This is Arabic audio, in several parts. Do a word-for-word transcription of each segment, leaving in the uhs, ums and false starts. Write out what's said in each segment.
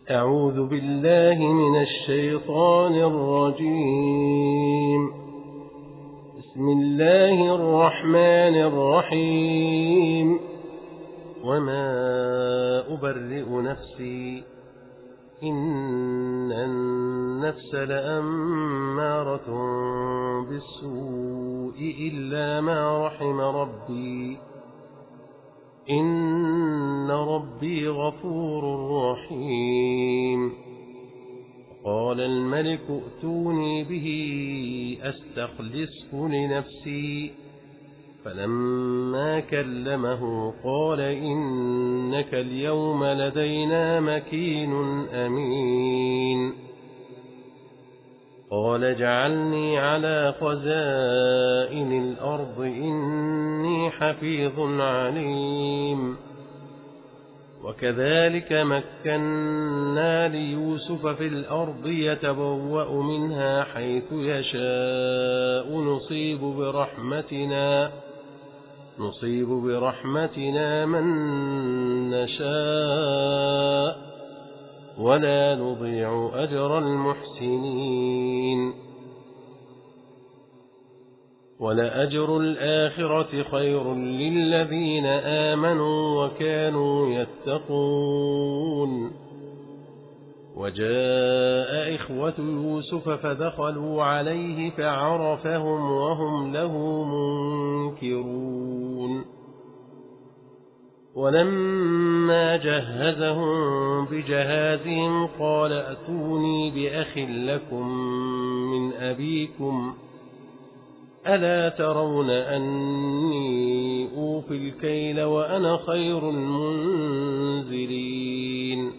أعوذ بالله من الشيطان الرجيم. بسم الله الرحمن الرحيم. وما أبرئ نفسي إن النفس لأمارة بالسوء إلا ما رحم ربي إن ربي غفور رحيم. قال الملك ائتوني به أستخلصه لنفسي. فلما كلمه قال إنك اليوم لدينا مكين أمين. قال اجعلني على خزائن الأرض إني حفيظ عليم. وكذلك مكنا ليوسف في الأرض يتبوأ منها حيث يشاء نصيب برحمتنا نصيب برحمتنا من نشاء ولا نضيع أجر المحسنين. ولأجر الآخرة خير للذين آمنوا وكانوا يتقون. وجاء إخوة يوسف فدخلوا عليه فعرفهم وهم له منكرون. ولما جهزهم بجهازهم قال ائتوني بأخ لكم من أبيكم ألا ترون أني أوفي الكيل وأنا خير المنزلين.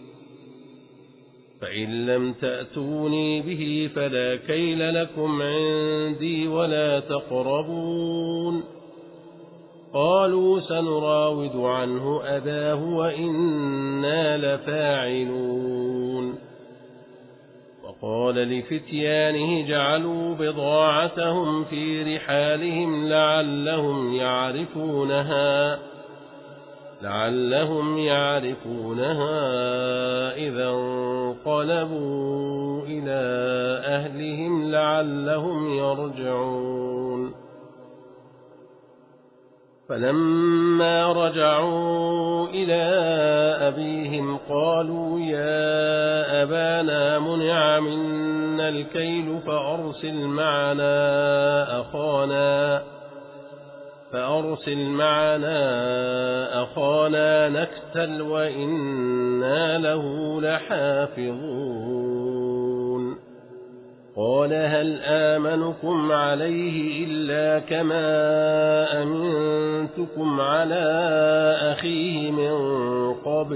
فإن لم تأتوني به فلا كيل لكم عندي ولا تقربون. قالوا سنراود عنه أباه وإنا لفاعلون. وقال لفتيانه جعلوا بضاعتهم في رحالهم لعلهم يعرفونها لعلهم يعرفونها إذا انقلبوا إلى أهلهم لعلهم يرجعون. فلما رجعوا إلى أبيهم قالوا يا أبانا منع منا الكيل فأرسل معنا أخانا فأرسل معنا أخانا نكتل وإنا له لحافظون. قال هل آمنكم عليه إلا كما أمنتكم على أخيه من قبل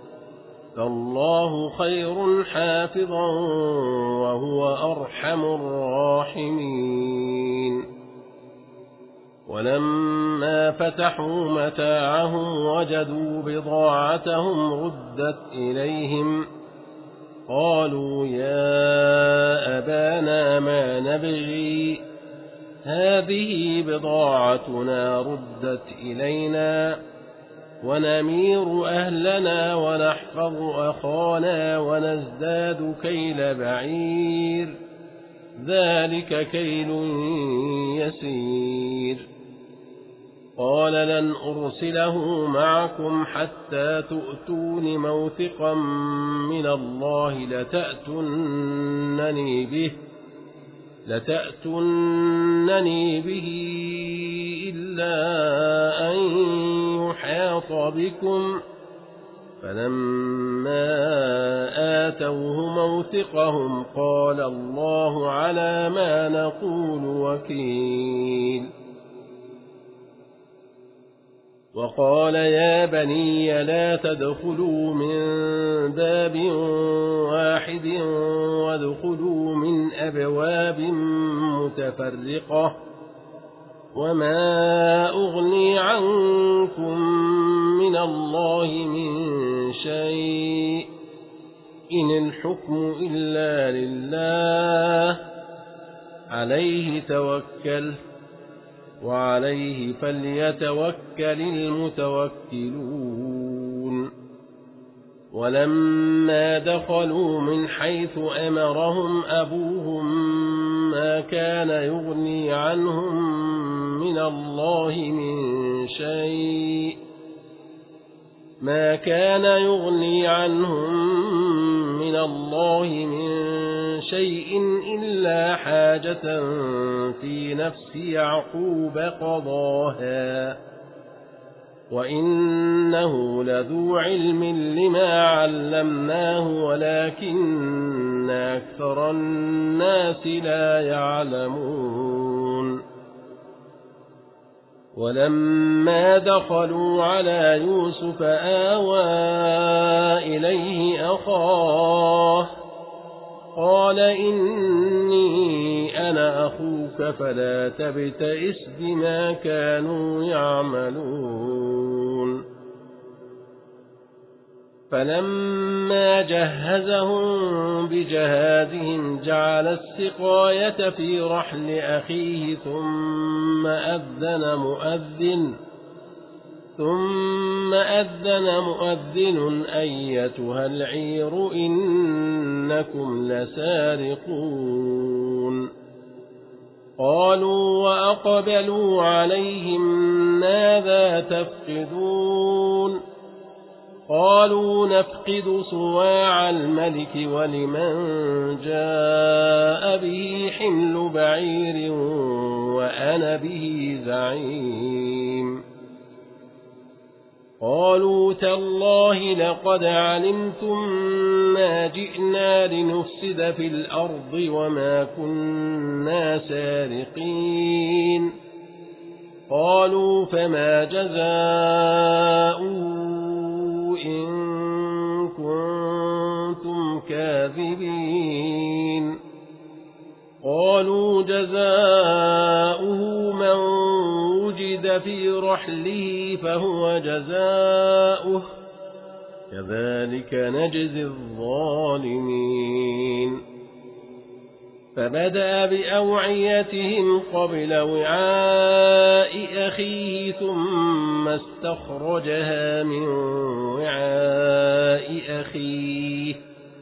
فالله خير حافظا وهو أرحم الراحمين. ولما فتحوا متاعهم وجدوا بضاعتهم ردت إليهم قالوا يا أبانا ما نبغي هذه بضاعتنا ردت إلينا ونمير أهلنا ونحفظ أخانا ونزداد كيل بعير ذلك كيل يسير. قال لن أرسله معكم حتى تؤتون موثقا من الله لتأتونني به لتأتونني به إلا أن يحاط بكم. فلما آتوه موثقهم قال الله على ما نقول وكيل. وقال يا بني لا تدخلوا من باب واحد وادخلوا من أبواب متفرقة وما أغني عنكم من الله من شيء إن الحكم إلا لله عليه توكل وعليه فليتوكل المتوكلون. ولما دخلوا من حيث أمرهم أبوهم ما كان يغني عنهم من الله من شيء ما كان يغني عنهم من الله من شيء إلا حاجة في نفس يعقوب قضاها وإنه لذو علم لما علمناه ولكن أكثر الناس لا يعلمون ولما دخلوا على يوسف آوى إليه أخاه قال إني أنا أخوك فلا تبتئس بما كانوا يعملون فلما جهزهم بجهازهم جعل السقاية في رحل أخيه ثم أذن مؤذن ثم أذن مؤذن أيتها العير إنكم لسارقون قالوا وأقبلوا عليهم ماذا تفقدون قالوا نفقد صواع الملك ولمن جاء به حمل بعير وأنا به زعيم قالوا تالله لقد علمتم ما جئنا لنفسد في الأرض وما كنا سارقين قالوا فما جزاؤه إن كنتم كاذبين قالوا جزاؤه من وجد في رحله فهو جزاؤه كذلك نجزي الظالمين فبدأ بأوعيتهم قبل وعاء أخيه ثم استخرجها من وعاء أخيه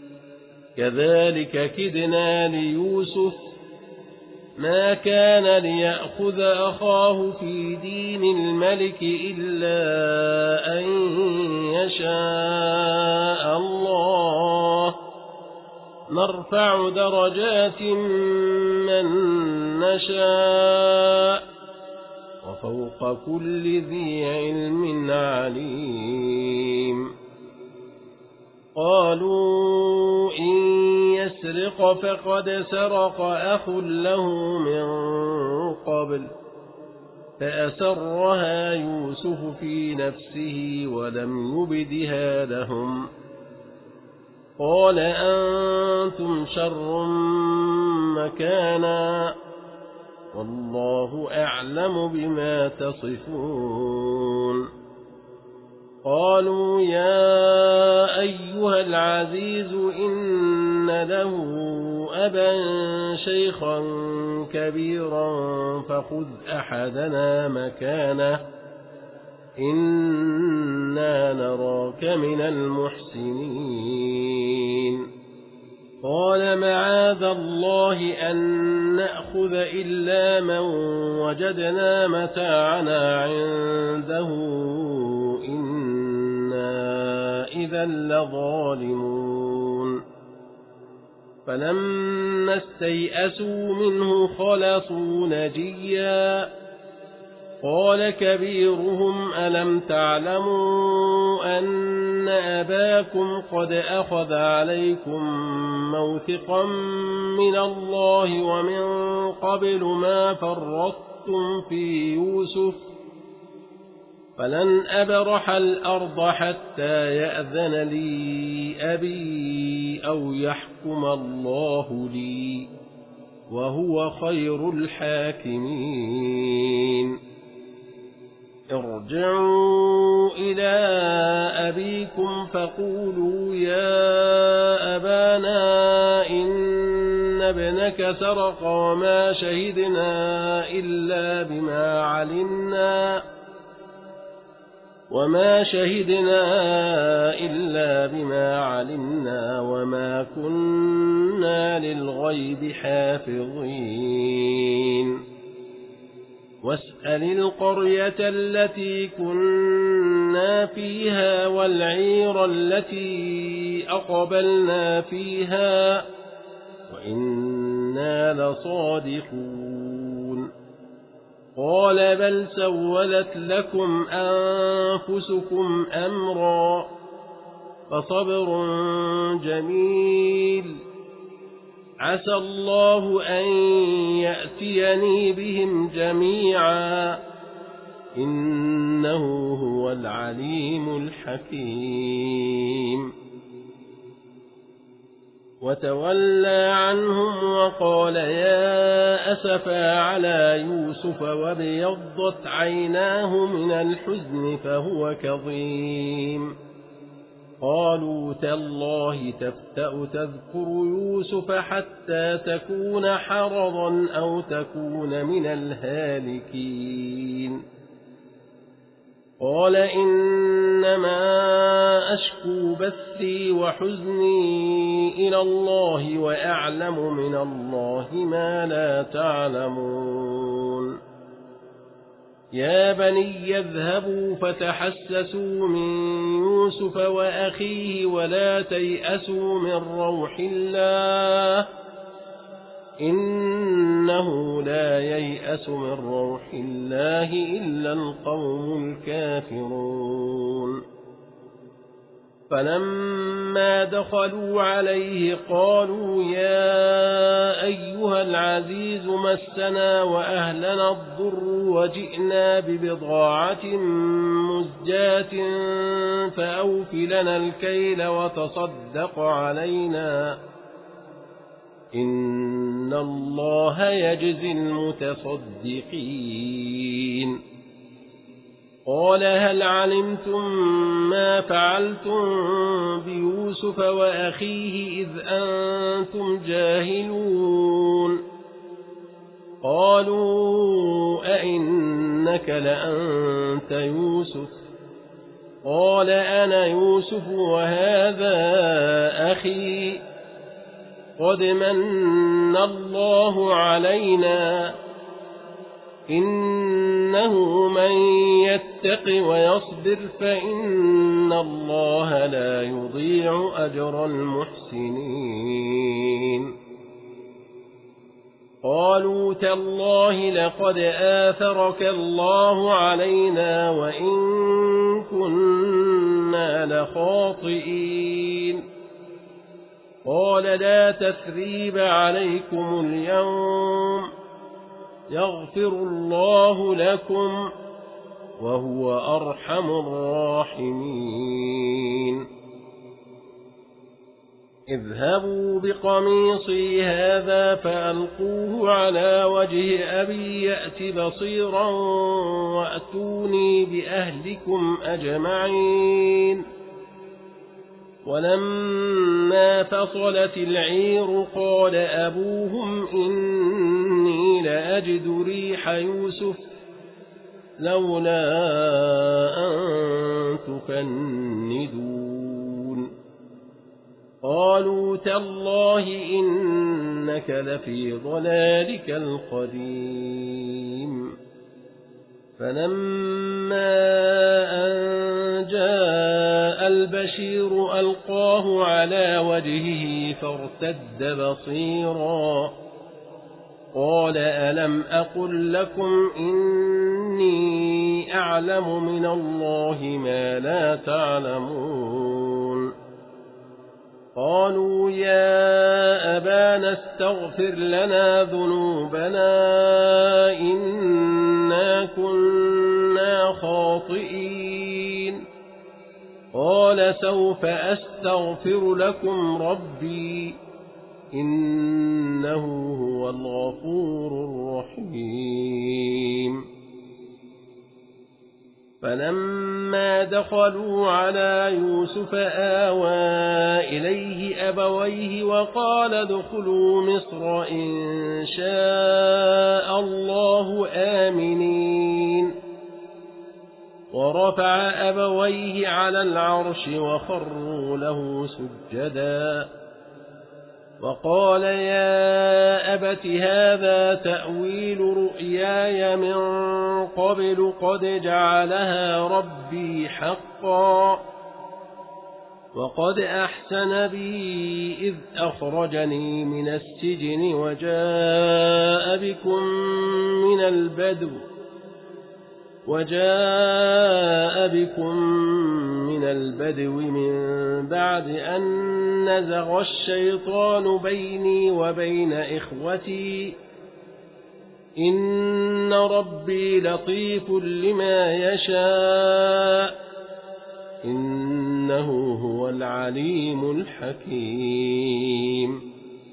كذلك كدنا ليوسف ما كان ليأخذ أخاه في دين الملك إلا أن يشاء الله نرفع درجات من نشاء وفوق كل ذي علم عليم قالوا إن يسرق فقد سرق أخ له من قبل فأسرها يوسف في نفسه ولم يبدها لهم قال أنتم شر مكانا والله أعلم بما تصفون قالوا يا أيها العزيز إن له أبا شيخا كبيرا فخذ أحدنا مكانه إنا نراك من المحسنين قال معاذ الله أن نأخذ إلا من وجدنا متاعنا عنده إنا إذا لظالمون فلما استيئسوا منه خلصوا نجيا قال كبيرهم ألم تعلموا أن أباكم قد أخذ عليكم موثقا من الله ومن قبل ما فرطتم في يوسف فلن أبرح الأرض حتى يأذن لي أبي أو يحكم الله لي وهو خير الحاكمين ارجعوا إلى أبيكم فقولوا يا أبانا إن ابنك سرق وما شهدنا إلا بما علمنا وما شهدنا إلا بما علمنا وما كنا للغيب حافظين واسأل القرية التي كنا فيها والعير التي أقبلنا فيها وإنا لصادقون قال بل سولت لكم أنفسكم أمرا فصبر جميل عسى الله أن يأتيني بهم جميعا إنه هو العليم الحكيم وتولى عنهم وقال يا أسفا على يوسف وابيضت عيناه من الحزن فهو كظيم قالوا تالله تفتأ تذكر يوسف حتى تكون حرضا أو تكون من الهالكين قال إنما أشكو بثي وحزني إلى الله وأعلم من الله ما لا تعلمون يا بني يذهبوا فتحسسوا من يوسف وأخيه ولا تيأسوا من روح الله إنه لا ييأس من روح الله إلا القوم الكافرون فلما دخلوا عليه قالوا يا أيها العزيز مسنا وأهلنا الضر وجئنا ببضاعة مزجاة فأوف لنا الكيل وتصدق علينا إن الله يجزي المتصدقين قال هل علمتم ما فعلتم بيوسف وأخيه إذ أنتم جاهلون قالوا أئنك لأنت يوسف قال أنا يوسف وهذا أخي قد من الله علينا إنه من يتق ويصبر فإن الله لا يضيع أجر المحسنين قالوا تالله لقد آثرك الله علينا وإن كنا لخاطئين قال لا تثريب عليكم اليوم يغفر الله لكم وهو أرحم الراحمين اذهبوا بقميصي هذا فألقوه على وجه أبي يأت بصيرا وأتوني بأهلكم أجمعين ولما فصلت العير قال أبوهم إني لأجد ريح يوسف لولا أن تفندون قالوا تالله إنك لفي ضلالك القديم فلما أن جاء البشير ألقاه على وجهه فارتد بصيرا قال ألم أقل لكم إني أعلم من الله ما لا تعلمون قالوا يا أبانا استغفر لنا ذنوبنا إنا كنا خاطئين قال سوف أستغفر لكم ربي إنه هو الغفور الرحيم فلما دخلوا على يوسف آوى إليه أبويه وقال ادخلوا مصر إن شاء الله آمنين ورفع أبويه على العرش وخروا له سجدا وقال يا أبت هذا تأويل رؤياي من قبل قد جعلها ربي حقا وقد أحسن بي إذ أخرجني من السجن وجاء بكم من البدو وجاء بكم من البدو من بعد أن نزغ الشيطان بيني وبين إخوتي إن ربي لطيف لما يشاء إنه هو العليم الحكيم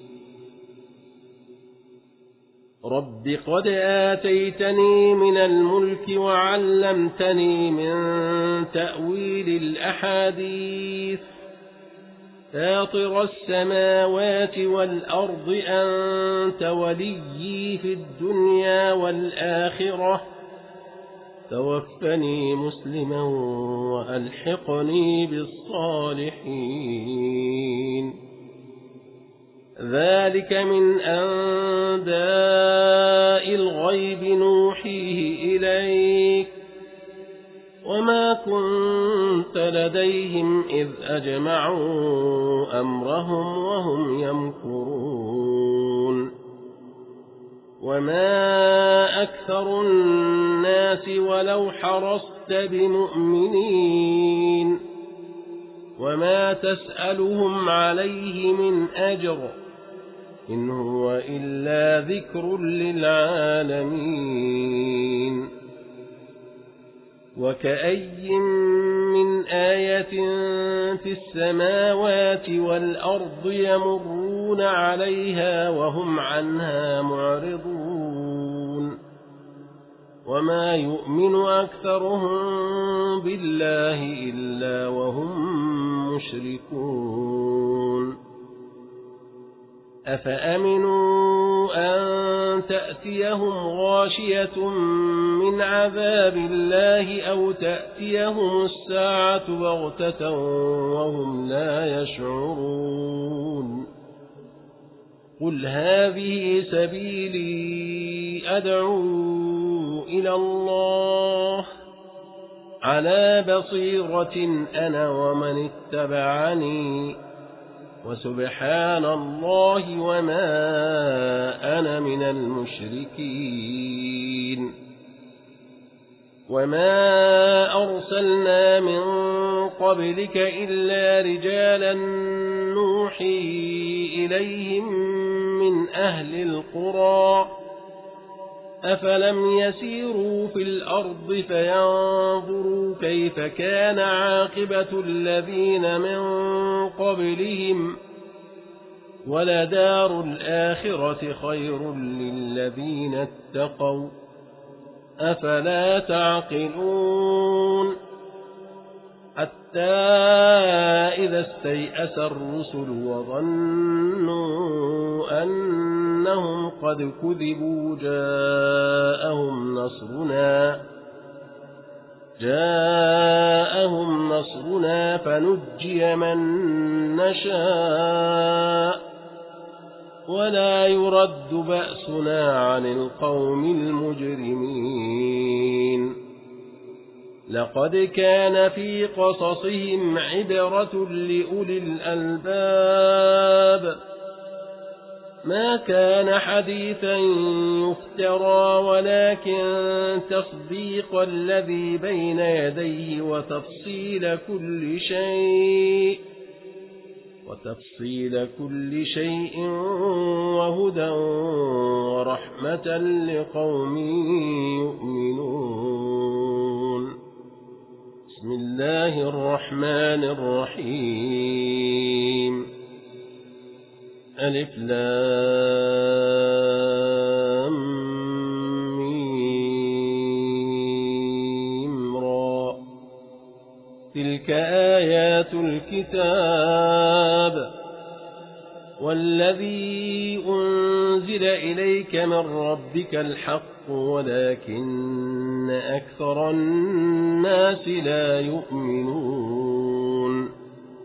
رب قد آتيتني من الملك وعلمتني من تأويل الأحاديث فاطر السماوات والأرض أنت وليي في الدنيا والآخرة توفني مسلما وألحقني بالصالحين ذلك من أنباء الغيب نوحيه إليك وما كنت لديهم إذ أجمعوا أمرهم وهم يمكرون وما أكثر الناس ولو حرصت بمؤمنين وما تسألهم عليه من أجر إن هو إلا ذكر للعالمين وكأي من آية في السماوات والأرض يمرون عليها وهم عنها معرضون وما يؤمن أكثرهم بالله إلا وهم مشركون أفأمنوا أن تأتيهم غاشية من عذاب الله أو تأتيهم الساعة بغتة وهم لا يشعرون قل هذه سبيلي أدعو إلى الله على بصيرة أنا ومن اتبعني وسبحان الله وما أنا من المشركين وما أرسلنا من قبلك إلا رجالا نوحي إليهم من أهل القرى أفلم يسيروا في الأرض فينظروا كيف كان عاقبة الذين من قبلهم ولدار الآخرة خير للذين اتقوا أفلا تعقلون حتى إذا استيأس الرسل وظنوا أنهم قد كذبوا جاءهم نصرنا جاءهم نصرنا فنجي من نشاء ولا يرد بأسنا عن القوم المجرمين لقد كان في قصصهم عبرة لأولي الألباب ما كان حديثا يفترى ولكن تصديق الذي بين يديه وتفصيل كل شيء وتفصيل كل شيء وهدى ورحمة لقوم يؤمنون بسم الله الرحمن الرحيم ألف لام ميم را تلك آيات الكتاب والذي أنزل إليك من ربك الحق الحق ولكن أكثر الناس لا يؤمنون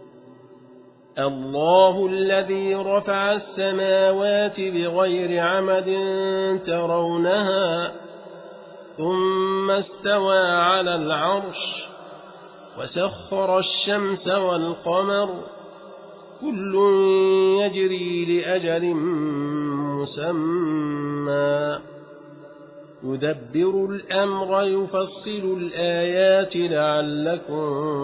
الله الذي رفع السماوات بغير عمد ترونها ثم استوى على العرش وسخر الشمس والقمر كل يجري لأجل مسمى يدبر الأمر يفصل الآيات لعلكم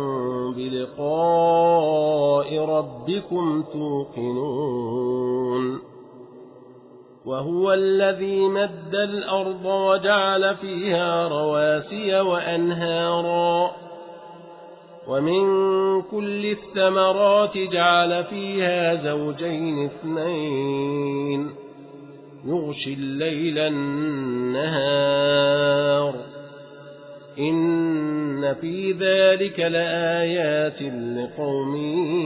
بلقاء ربكم توقنون وهو الذي مد الأرض وجعل فيها رواسي وأنهارا ومن كل الثمرات جعل فيها زوجين اثنين يغشي الليل النهار إن في ذلك لآيات لقوم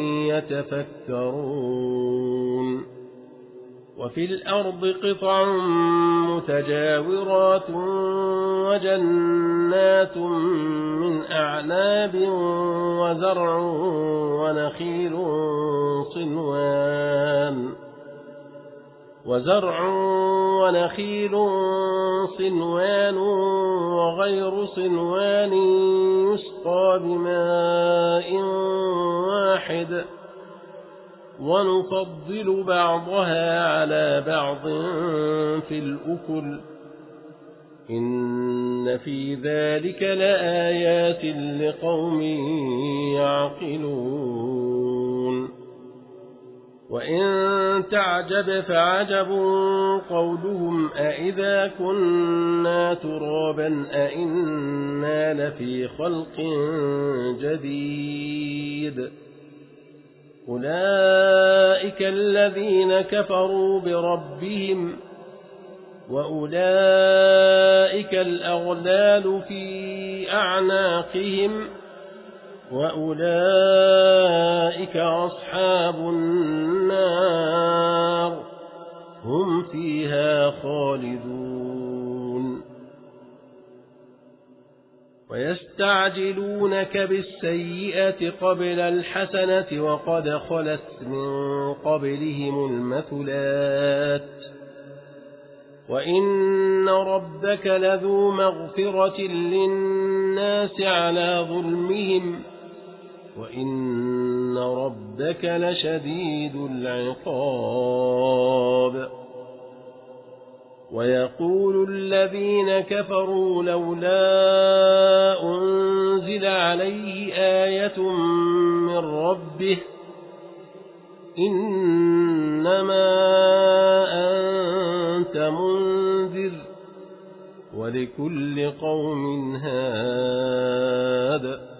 يتفكرون وفي الأرض قطع متجاورات وجنات من أعناب وزرع ونخيل صنوان وزرع ونخيل صنوان وغير صنوان يسقى بماء واحد ونفضل بعضها على بعض في الأكل إن في ذلك لآيات لقوم يعقلون وإن تعجب فعجب قولهم أإذا كنا ترابا أإنا لفي خلق جديد أولئك الذين كفروا بربهم وأولئك الأغلال في أعناقهم وأولئك أصحاب النار هم فيها خالدون ويستعجلونك بالسيئة قبل الحسنة وقد خلت من قبلهم المثلات وإن ربك لذو مغفرة للناس على ظلمهم وإن ربك لشديد العقاب ويقول الذين كفروا لولا أنزل عليه آية من ربه إنما أنت منذر ولكل قوم هاد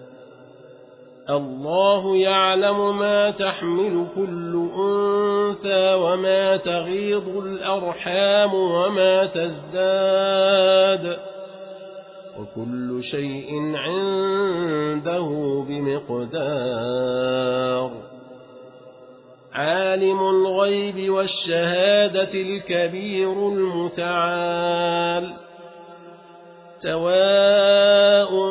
الله يعلم ما تحمل كل أنثى وما تغيض الأرحام وما تزداد وكل شيء عنده بمقدار عالم الغيب والشهادة الكبير المتعال سواء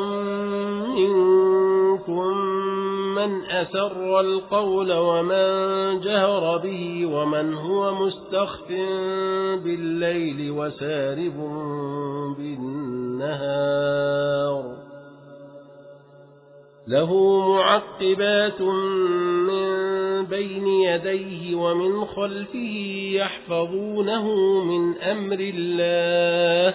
منكم من أسر القول ومن جهر به ومن هو مستخف بالليل وسارب بالنهار له معقبات من بين يديه ومن خلفه يحفظونه من أمر الله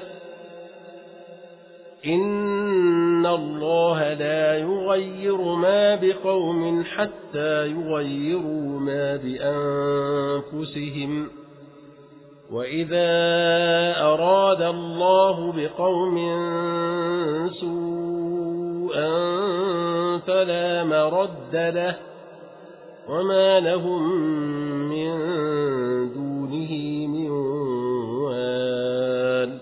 إن الله لا يغير ما بقوم حتى يغيروا ما بأنفسهم وإذا أراد الله بقوم سوءا فلا مرد له وما لهم من دونه من وال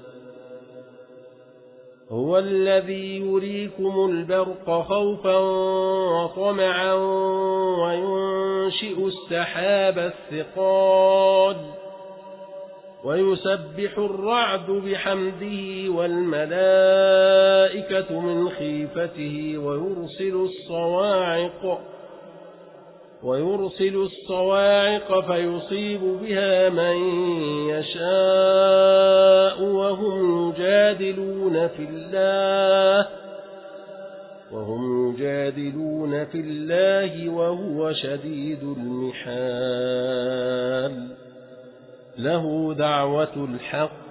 هو الذي يريكم البرق خوفا وطمعا وينشئ السحاب الثقال ويسبح الرعد بحمده والملائكة من خيفته ويرسل الصواعق ويرسل الصواعق فيصيب بها من يشاء وهم يجادلون في الله وهم يجادلون في الله وهو شديد المحال له دعوة الحق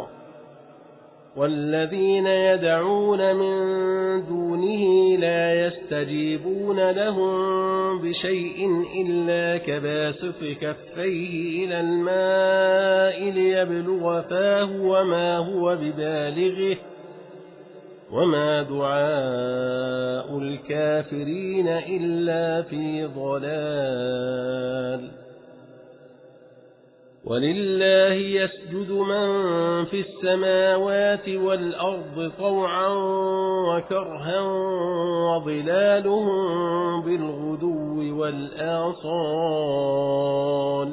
والذين يدعون من دونه لا يستجيبون لهم بشيء إلا كباسط كفيه إلى الماء ليبلغ فاه وما هو ببالغه وما دعاء الكافرين إلا في ضلال ولله يسجد من في السماوات والأرض طوعا وكرها وظلالهم بالغدو والآصال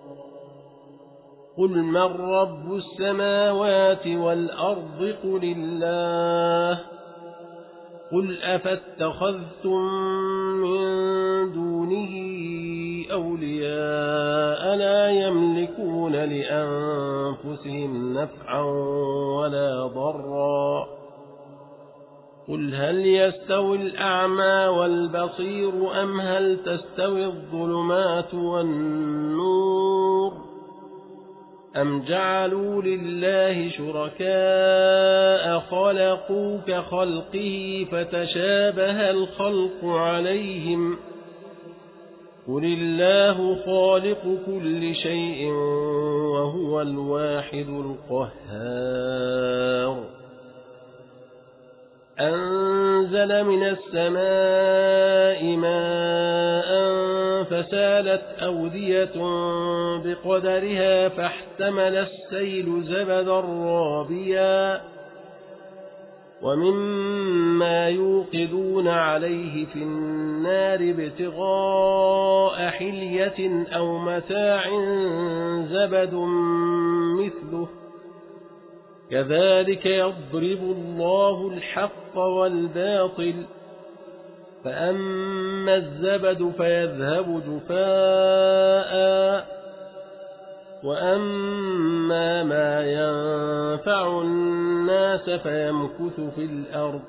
قل من رب السماوات والأرض قل الله قل أفاتخذتم من دونه أولياء لا يملكون لأنفسهم نفعا ولا ضرا قل هل يستوي الأعمى والبصير أم هل تستوي الظلمات والنور أم جعلوا لله شركاء خلقوا كخلقه فتشابه الخلق عليهم قل الله خالق كل شيء وهو الواحد القهار أنزل من السماء ماء فسالت أودية بقدرها فاحتمل السيل زبدا رابيا ومما يوقدون عليه في النار ابتغاء حلية أو متاع زبد مثله كذلك يضرب الله الحق والباطل فأما الزبد فيذهب جفاء وأما ما ينفع الناس فيمكث في الأرض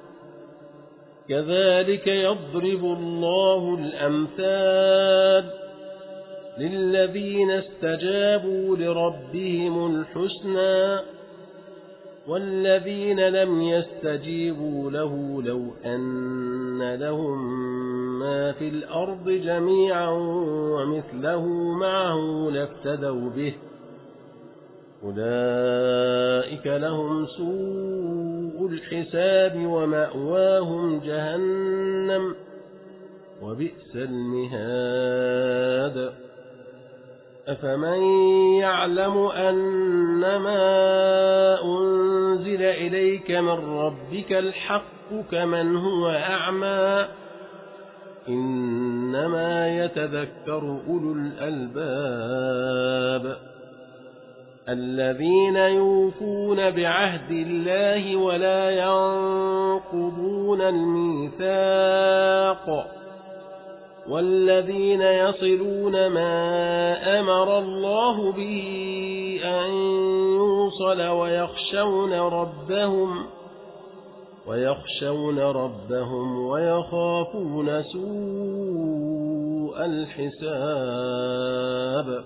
كذلك يضرب الله الأمثال للذين استجابوا لربهم الحسنى والذين لم يستجيبوا له لو أن لهم ما في الأرض جميعا ومثله معه لافتدوا به أولئك لهم سوء الحساب ومأواهم جهنم وبئس المهاد أفمن يعلم أنما أنزل إليك من ربك الحق كمن هو أعمى إنما يتذكر أولو الألباب الذين يوفون بعهد الله ولا ينقضون الميثاق والذين يصلون ما أمر الله به أن يوصل ويخشون ربهم ويخشون ربهم ويخافون سوء الحساب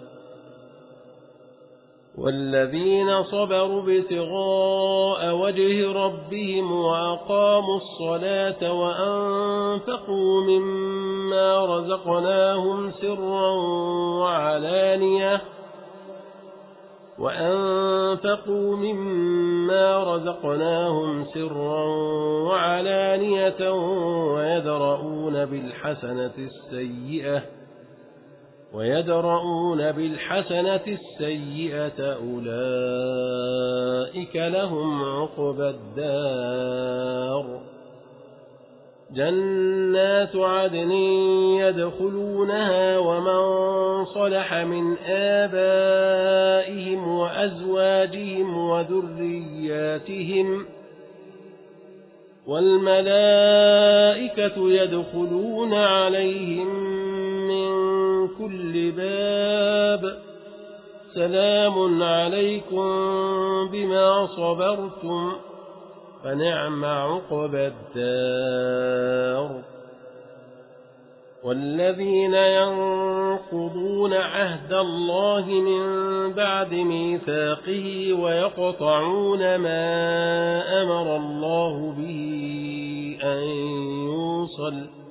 والذين صبروا ابتغاء وجه ربهم وأقاموا الصلاة وأنفقوا مما رزقناهم سرا وعلانية وأنفقوا مما رزقناهم سرا وعلانية ويدرؤون بالحسنة السيئة ويدرؤون بالحسنة السيئة أولئك لهم عقبى الدار جنات عدن يدخلونها ومن صلح من آبائهم وأزواجهم وذرياتهم والملائكة يدخلون عليهم من كل باب سلام عليكم بما صبرتم فنعم عقبى الدار. والذين ينقضون عهد الله من بعد ميثاقه ويقطعون ما أمر الله به أن يوصل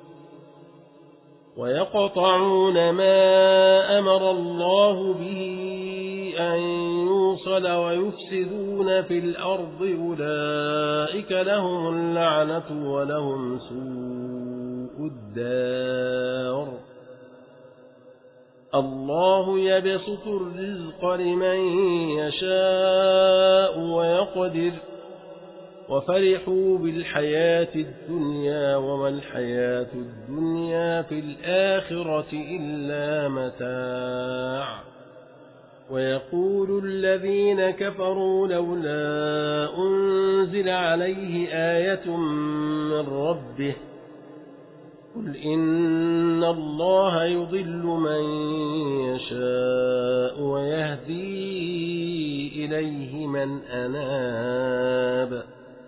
ويقطعون ما أمر الله به أن يوصل ويفسدون في الأرض أولئك لهم اللعنة ولهم سوء الدار. الله يبسط الرزق لمن يشاء ويقدر وفرحوا بالحياة الدنيا وما الحياة الدنيا في الآخرة إلا متاع. ويقول الذين كفروا لولا أنزل عليه آية من ربه قل إن الله يضل من يشاء ويهدي إليه من أناب.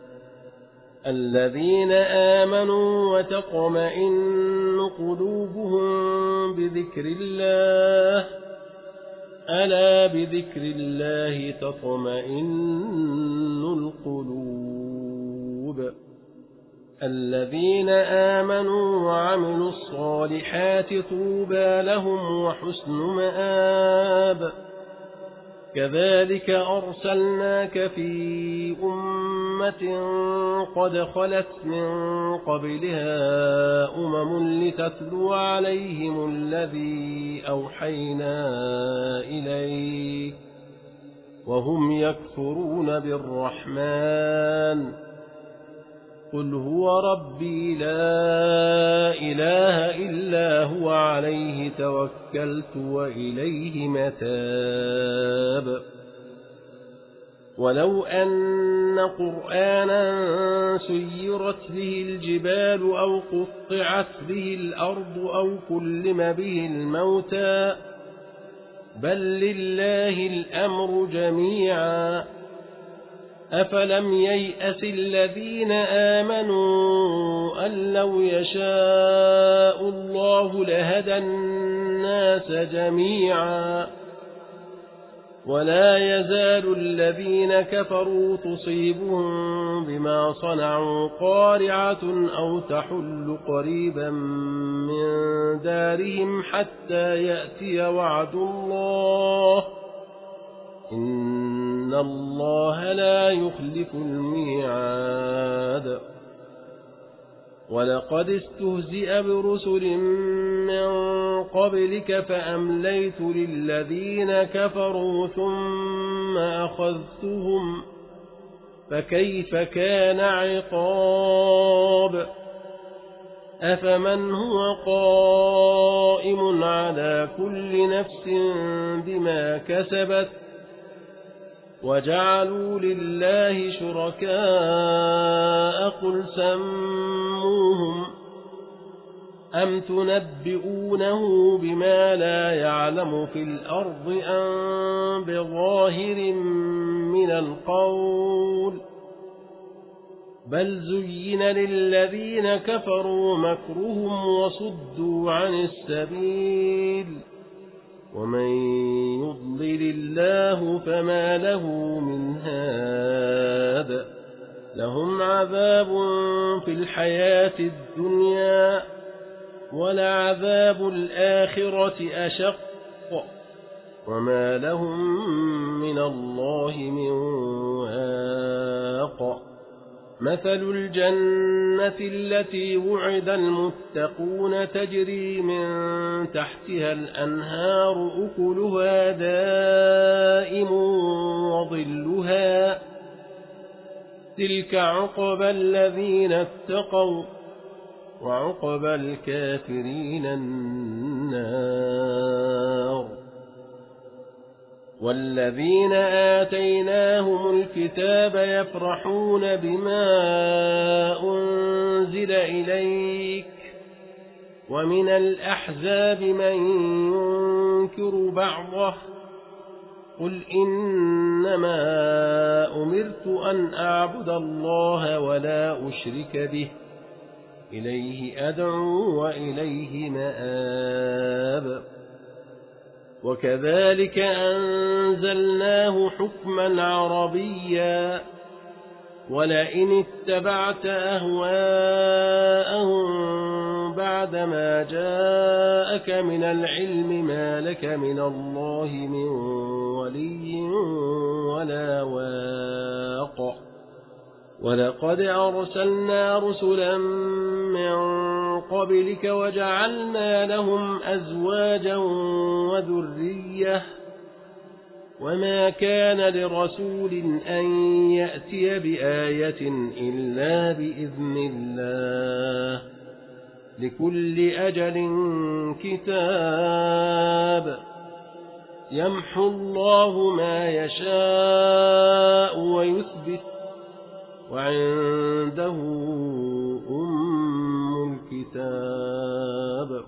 الذين آمنوا وتطمئن قلوبهم بذكر الله ألا بذكر الله تطمئن القلوب. الذين آمنوا وعملوا الصالحات طوبى لهم وحسن مآب. كذلك أرسلناك في أمة قد خلت من قبلها أمم لتتلو عليهم الذي أوحينا إليك وهم يكفرون بالرحمن قل هو ربي لا إله إلا هو عليه توكلت وإليه متاب. ولو أن قرآنا سيرت به الجبال أو قطعت به الأرض أو كلم به الموتى بل لله الأمر جميعا أفلم ييأس الذين آمنوا أن لو يشاء الله لهدى الناس جميعا ولا يزال الذين كفروا تصيبهم بما صنعوا قارعة أو تحل قريبا من دارهم حتى يأتي وعد الله إن الله لا يخلف الميعاد. ولقد استهزئ برسل من قبلك فأمليت للذين كفروا ثم أخذتهم فكيف كان عقاب. أفمن هو قائم على كل نفس بما كسبت وجعلوا لله شركاء قل سموهم أم تنبئونه بما لا يعلم في الأرض أم بظاهر من القول بل زين للذين كفروا مكرهم وصدوا عن السبيل ومن يضلل الله فما له من هاد. لهم عذاب في الحياة الدنيا ولعذاب الآخرة أشق وما لهم من الله من واق. مثل الجنة التي وعد المتقون تجري من تحتها الأنهار أكلها دائم وظلها. تلك عقبى الذين اتقوا وعقبى الكافرين النار. والذين آتيناهم الكتاب يفرحون بما أنزل إليك ومن الأحزاب من ينكر بعضه قل إنما أمرت أن أعبد الله ولا أشرك به إليه أدعو وإليه مآب. وكذلك أنزلناه حكما عربيا ولئن اتبعت أهواءهم بعدما جاءك من العلم ما لك من الله من ولي ولا واق. ولقد أرسلنا رسلا من قبلك وجعلنا لهم أزواجا وذرية وما كان لرسول أن يأتي بآية إلا بإذن الله لكل أجل كتاب يمحو الله ما يشاء ويثبت وعنده أم الكتاب.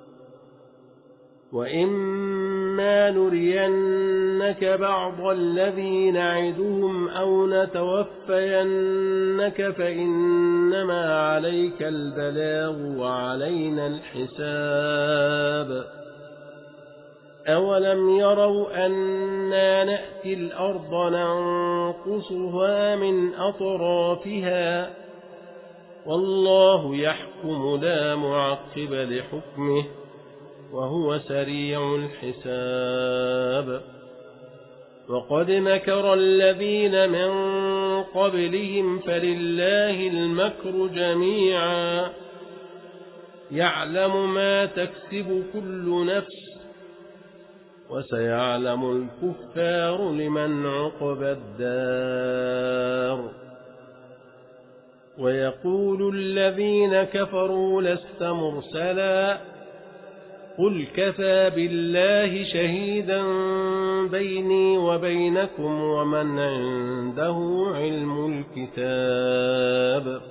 وإما نرينك بعض الذي نعدهم أو نتوفينك فإنما عليك البلاغ وعلينا الحساب. أولم يروا أنا نأتي الأرض ننقصها من أطرافها والله يحكم لا معقب لحكمه وهو سريع الحساب. وقد مكر الذين من قبلهم فلله المكر جميعا يعلم ما تكسب كل نفس وسيعلم الكفار لمن عقبى الدار. ويقول الذين كفروا لست مرسلا قل كفى بالله شهيدا بيني وبينكم ومن عنده علم الكتاب.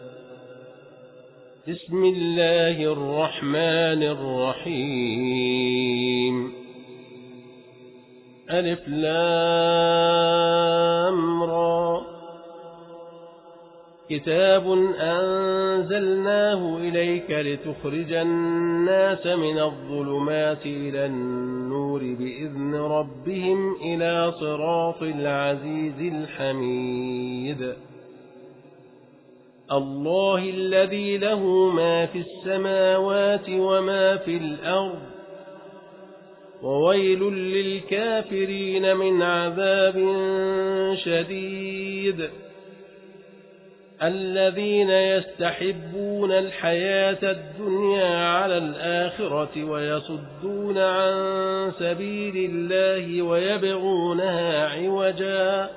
بسم الله الرحمن الرحيم. ألف لام را. كتاب أنزلناه إليك لتخرج الناس من الظلمات إلى النور بإذن ربهم إلى صراط العزيز الحميد. الله الذي له ما في السماوات وما في الأرض وويل للكافرين من عذاب شديد. الذين يستحبون الحياة الدنيا على الآخرة ويصدون عن سبيل الله ويبغونها عوجا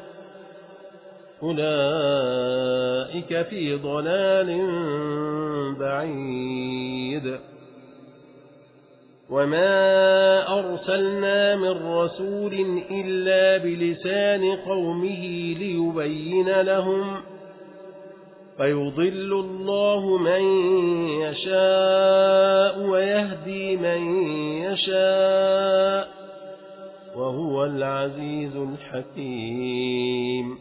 أولئك في ضلال بعيد. وما أرسلنا من رسول إلا بلسان قومه ليبين لهم فيضل الله من يشاء ويهدي من يشاء وهو العزيز الحكيم.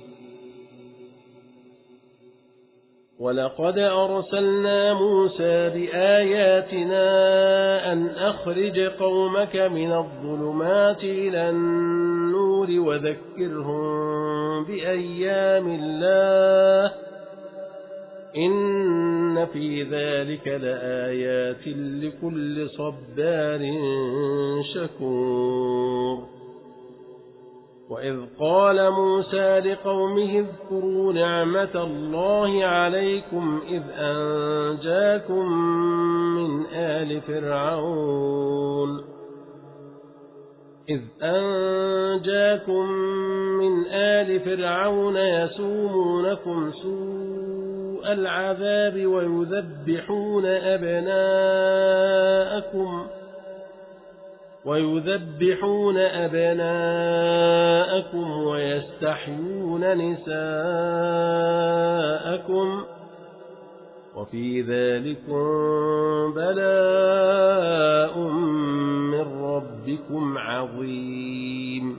ولقد أرسلنا موسى بآياتنا أن أخرج قومك من الظلمات إلى النور وذكرهم بأيام الله إن في ذلك لآيات لكل صبار شكور. وإذ قال موسى لقومه اذكروا نعمة الله عليكم إذ أنجاكم من آل فرعون إذ أنجاكم من آل فرعون يسومونكم سوء سوء العذاب ويذبحون أبناءكم ويذبحون أبناءكم ويستحيون نساءكم وفي ذلكم بلاء من ربكم عظيم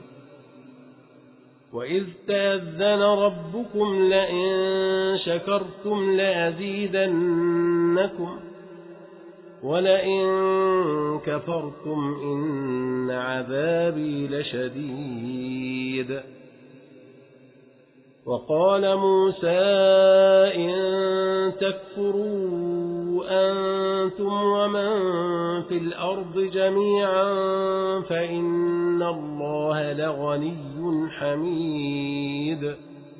وإذ تأذن ربكم لئن شكرتم لأزيدنكم ولئن كفرتم إن عذابي لشديد وقال موسى إن تكفروا أنتم ومن في الأرض جميعا فإن الله لغني حميد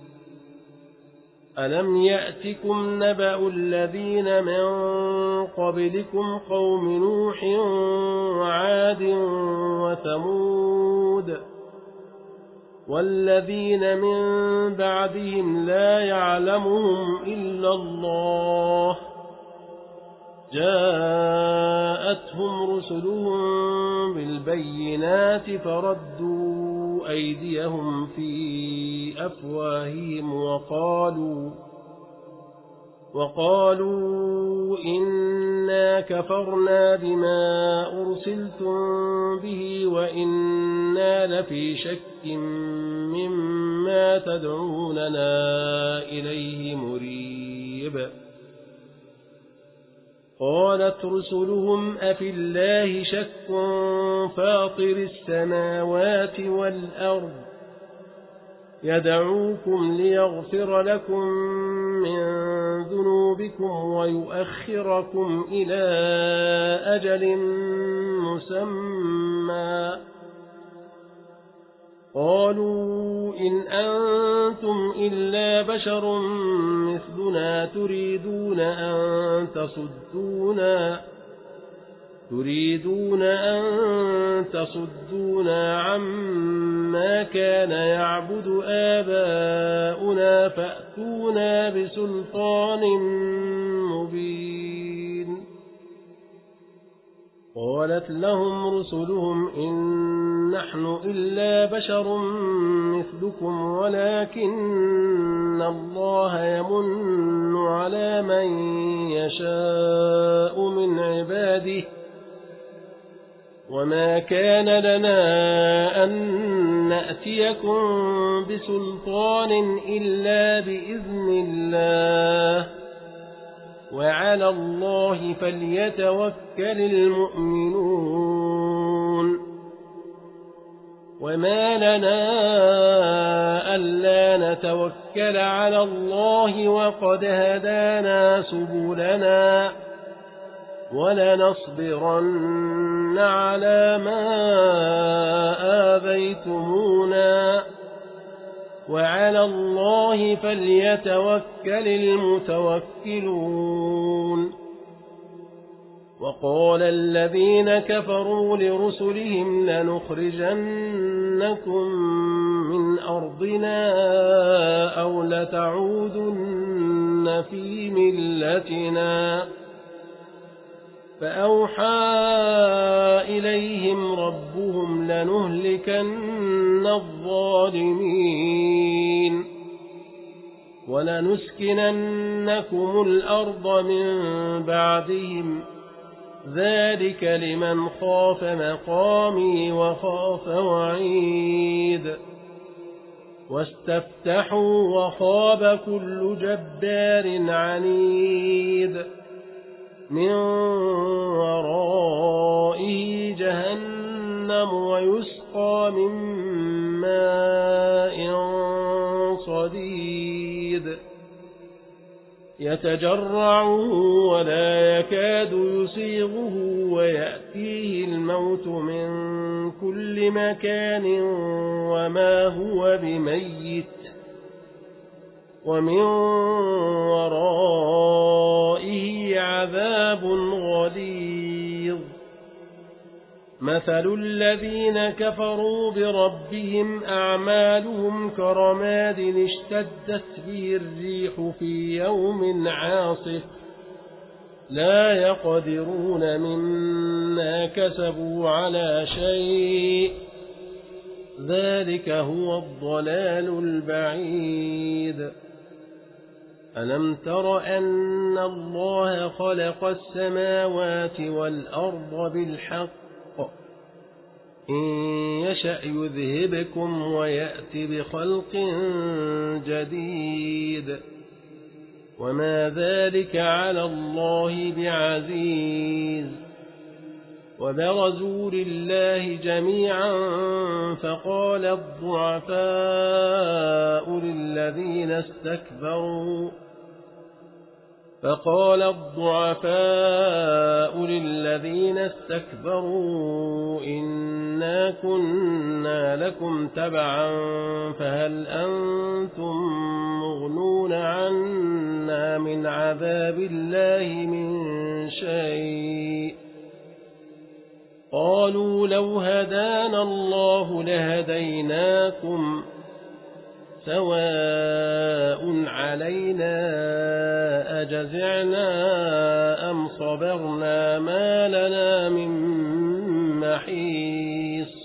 ألم يأتكم نبأ الذين من قبلكم قوم نوح وعاد وثمود والذين من بعدهم لا يعلمهم إلا الله جاءتهم رسلهم بالبينات فردوا أيديهم في أفواههم وقالوا وقالوا إنا كفرنا بما أرسلتم به وإنا لفي شك مما تدعوننا إليه مريب قالت رسلهم أفي الله شك فاطر السماوات والأرض يدعوكم ليغفر لكم من ذنوبكم ويؤخركم إلى أجل مسمى قالوا إن أنتم إلا بشر مثلنا تريدون أن تصدونا تريدون أن تصدونا عما كان يعبد آباؤنا فأتونا بسلطان مبين قالت لهم رسلهم إن نحن إلا بشر مثلكم ولكن الله يمن على من يشاء من عباده وما كان لنا أن نأتيكم بسلطان إلا بإذن الله وعلى الله فليتوكل المؤمنون وما لنا ألا نتوكل على الله وقد هدانا سبلنا ولنصبرن على ما آذيتمونا وعلى الله فليتوكل المتوكلون وقال الذين كفروا لرسلهم لنخرجنكم من أرضنا أو لتعودن في ملتنا فأوحى إليهم ربهم لنهلكن الظالمين ولنسكننكم الأرض من بعدهم ذلك لمن خاف مقامي وخاف وعيد واستفتحوا وخاب كل جبار عنيد من ورائه جهنم ويسقى من ماء صديد يتجرعه ولا يكاد يسيغه ويأتيه الموت من كل مكان وما هو بميت ومن ورائه عذاب غليظ مثل الذين كفروا بربهم أعمالهم كرماد اشتدت به الريح في يوم عاصف لا يقدرون مما كسبوا على شيء ذلك هو الضلال البعيد. ألم تر أن الله خلق السماوات والأرض بالحق إن يشأ يذهبكم ويأت بخلق جديد وما ذلك على الله بعزيز. وبرزوا لله جميعا فقال الضعفاء للذين استكبروا فقال الضعفاء للذين استكبروا إنا كنا لكم تبعا فهل أنتم مغنون عنا من عذاب الله من شيء قالوا لو هدانا الله لهديناكم سواء علينا أجزعنا أم صبرنا ما لنا من محيص.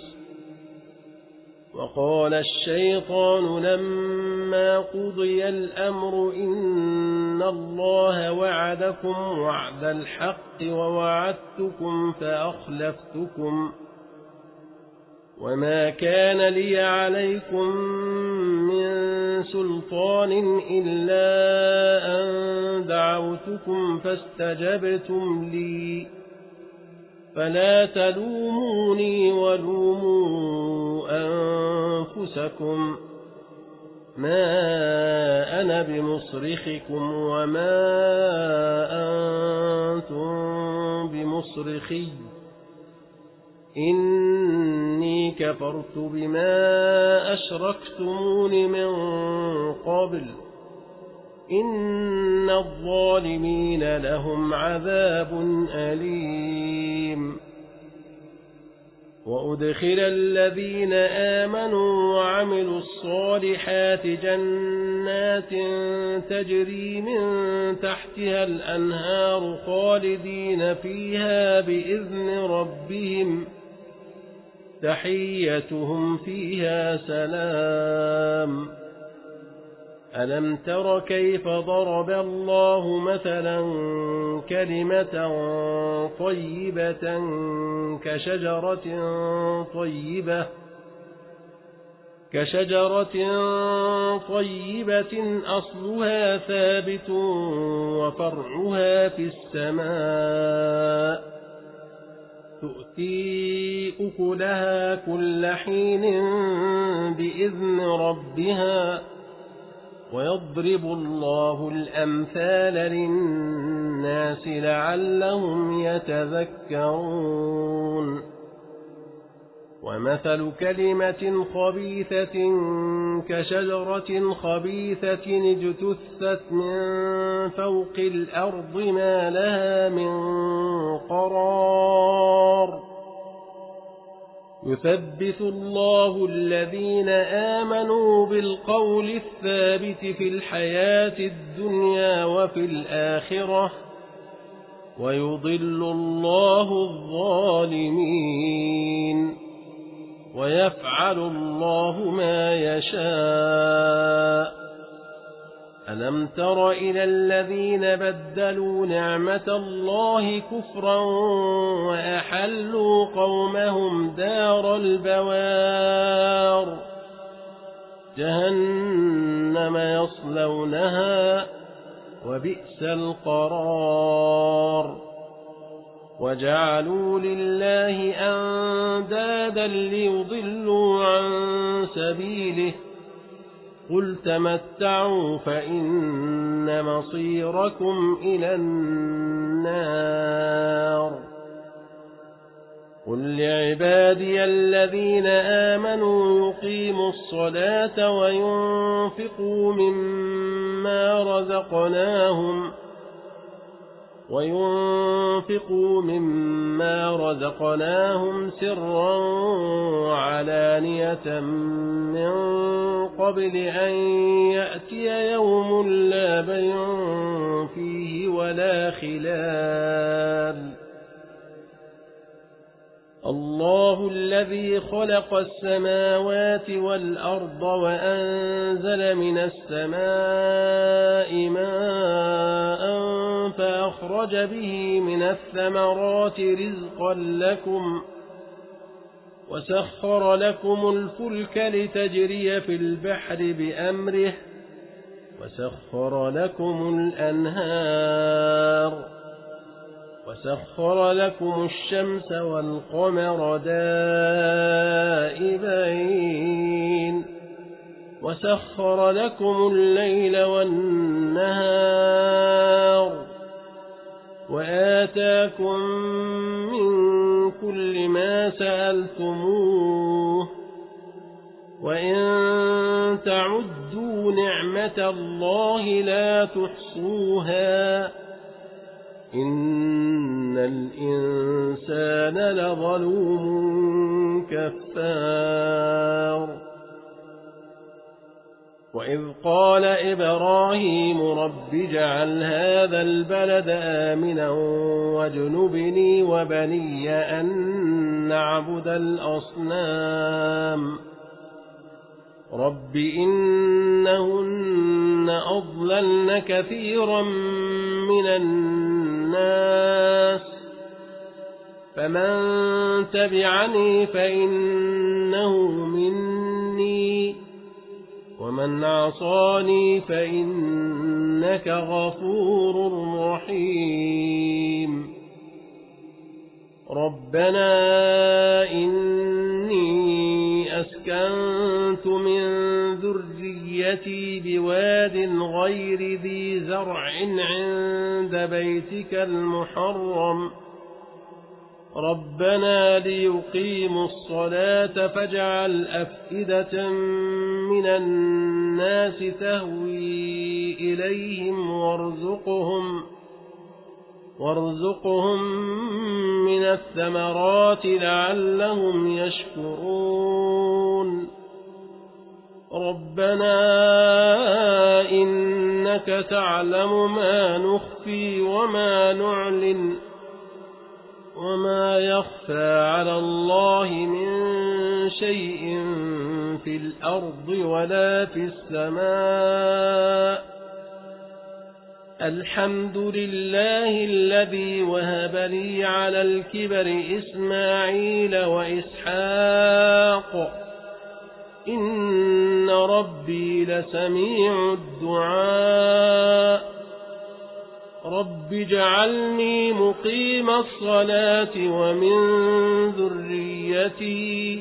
وقال الشيطان لما قضي الأمر إن الله وعدكم وعد الحق ووعدتكم فأخلفتكم وما كان لي عليكم من سلطان إلا أن دعوتكم فاستجبتم لي فلا تلوموني ولوموا أنفسكم ما أنا بمصرخكم وما أنتم بمصرخي إني كفرت بما أشركتمون من قبل إن الظالمين لهم عذاب أليم. وأدخل الذين آمنوا وعملوا الصالحات جنات تجري من تحتها الأنهار خالدين فيها بإذن ربهم تحيتهم فيها سلام. ألم تر كيف ضرب الله مثلا كلمة طيبة كشجرة طيبة كشجرة طيبة أصلها ثابت وفرعها في السماء تؤتي أكلها كل حين بإذن ربها ويضرب الله الأمثال للناس لعلهم يتذكرون. ومثل كلمة خبيثة كشجرة خبيثة اجتثت من فوق الأرض ما لها من قرار يثبت الله الذين آمنوا بالقول الثابت في الحياة الدنيا وفي الآخرة ويضل الله الظالمين ويفعل الله ما يشاء. ألم تر إلى الذين بدلوا نعمة الله كفرا وأحلوا قومهم دار البوار جهنم يصلونها وبئس القرار. وجعلوا لله أندادا ليضلوا عن سبيله قل تمتعوا فإن مصيركم إلى النار. قل لعبادي الذين آمنوا يقيموا الصلاة وينفقوا مما رزقناهم وينفقوا مما رزقناهم سرا وعلانية من قبل أن يأتي يوم لا بيع فيه ولا خلال. الله الذي خلق السماوات والأرض وأنزل من السماء ماء فأخرج به من الثمرات رزقا لكم وسخر لكم الفلك لتجري في البحر بأمره وسخر لكم الأنهار وسخر لكم الشمس والقمر دائبين وسخر لكم الليل والنهار وآتاكم من كل ما سألتموه وإن تعدوا نعمة الله لا تحصوها إن الإنسان لظلوم كفار. وإذ قال إبراهيم رب اجعل هذا البلد آمنا واجنبني وبني أن نعبد الأصنام رب إنهن أضللن كثيرا من الناس فمن تبعني فإنه مني ومن عصاني فإنك غفور رحيم. ربنا إني أسكنت من ذريتي بواد غير ذي زرع عند بيتك المحرم ربنا ليقيموا الصلاة فاجعل أفئدة من الناس تهوي إليهم وارزقهم وارزقهم من الثمرات لعلهم يشكرون. ربنا إنك تعلم ما نخفي وما نعلن وما يخفى على الله من شيء في الأرض ولا في السماء. الحمد لله الذي وهب لي على الكبر إسماعيل وإسحاق إن ربي لسميع الدعاء. رب اجعلني مقيم الصلاة ومن ذريتي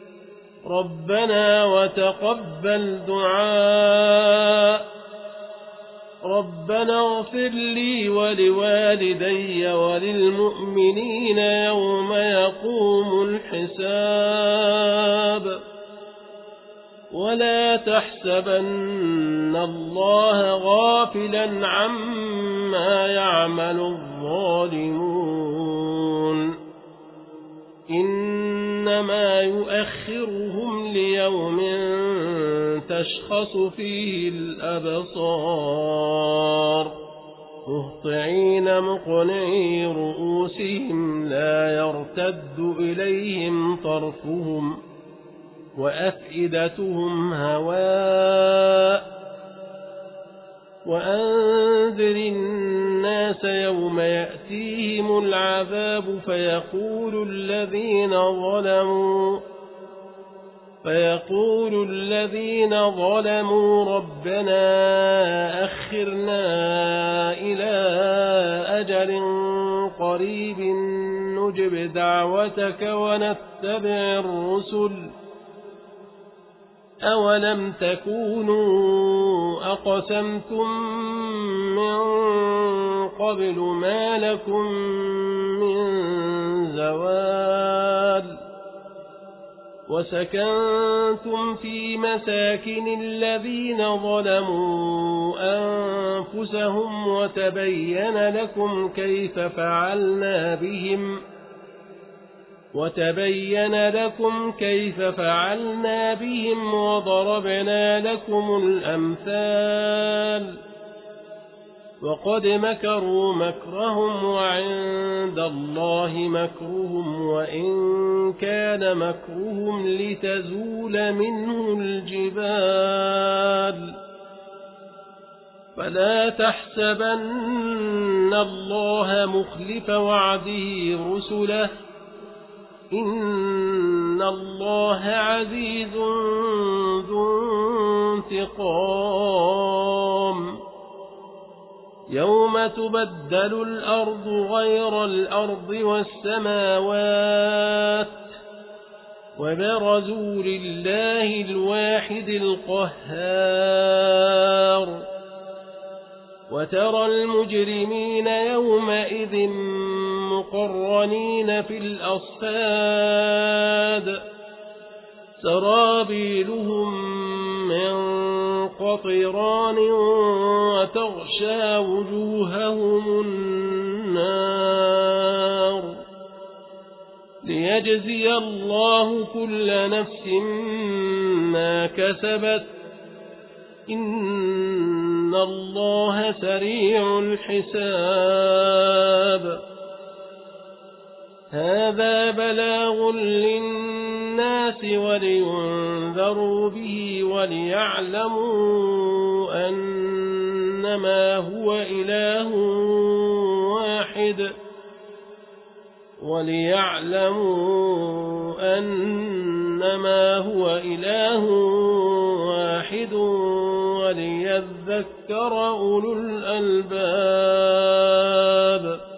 ربنا وتقبل دعاء. ربنا اغفر لي ولوالدي وللمؤمنين يوم يقوم الحساب. ولا تحسبن الله غافلا عما يعمل الظالمون إنما يؤخرهم ليوم تشخص فيه الأبصار مهطعين مقنعي رؤوسهم لا يرتد إليهم طرفهم وأفئدتهم هواء. وأنذر الناس يوم يأتيهم العذاب فيقول الذين ظلموا فيقول الذين ظلموا ربنا أخرنا إلى أجل قريب نجب دعوتك ونتبع الرسل أولم تكونوا أقسمتم من قبل ما لكم من زوال. وسكنتم في مساكن الذين ظلموا أنفسهم وتبين لكم كيف فعلنا بهم وتبين لكم كيف فعلنا بهم وضربنا لكم الأمثال وقد مكروا مكرهم وعند الله مكرهم وإن كان مكرهم لتزول منه الجبال فلا تحسبن الله مخلف وعده رسله إن الله عزيز ذو انتقام يوم تبدل الأرض غير الأرض والسماوات وبرزوا لله الواحد القهار وترى المجرمين يومئذ مقرنين في الأصفاد سرابيلهم من قطران وتغشى وجوههم النار ليجزي الله كل نفس ما كسبت إن الله سريع الحساب هذا بلاغ للناس ولينذروا به وليعلموا أنما هو إله واحد وليعلموا أنما هو إله واحد وليذكر أولو الألباب